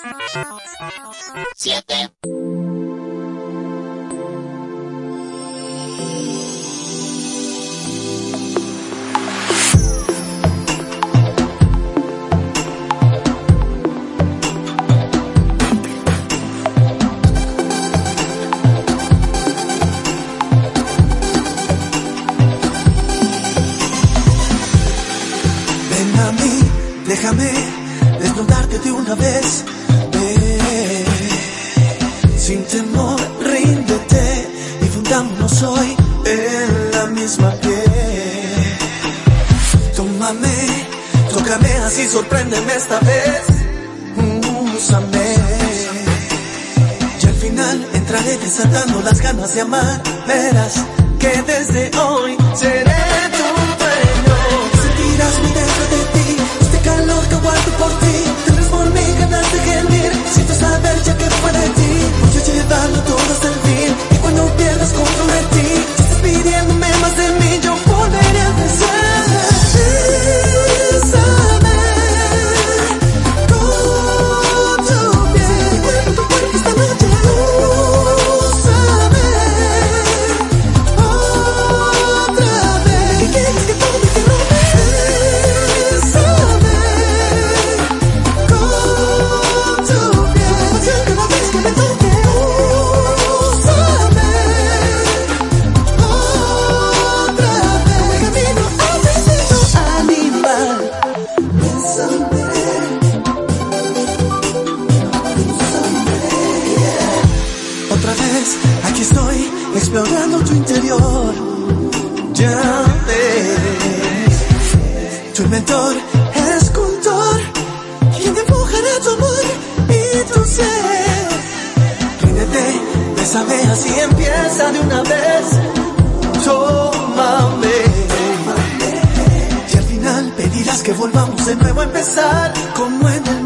7. Ven a mí, déjame desnudarte de una vez. Sin temor, ríndete y fundámonos hoy en la misma piel. Tómame, tócame así, sorpréndeme esta vez. Úsame. Y al final entraré desatando las ganas de amar. Verás que desde hoy seré tu dueño. Sentirás mi dentro de ti, este calor que guardo por ti. Tendrás por mí ganas de gemir. Siento saber ya que fue de ti. Voy a llevarlo todo hasta el fin. Y cuando pierdas control de ti, si estás pidiéndome más de mí, yo volveré a empezar. Bésame con tu piel, tu cuerpo esta noche. Úsame otra vez. ¿Qué quieres que tome que rompe? Bésame con tu piel, cada vez que me toque. Úsame otra vez. Camino al instinto animal. Bésame. Otra vez, aquí estoy, explorando tu interior. Ya ves, tu inventor, escultor, quien dibujará tu amor y tu ser. Ríndete, bésame, así empieza de una vez. Tómame, y al final pedirás que volvamos de nuevo a empezar, como en el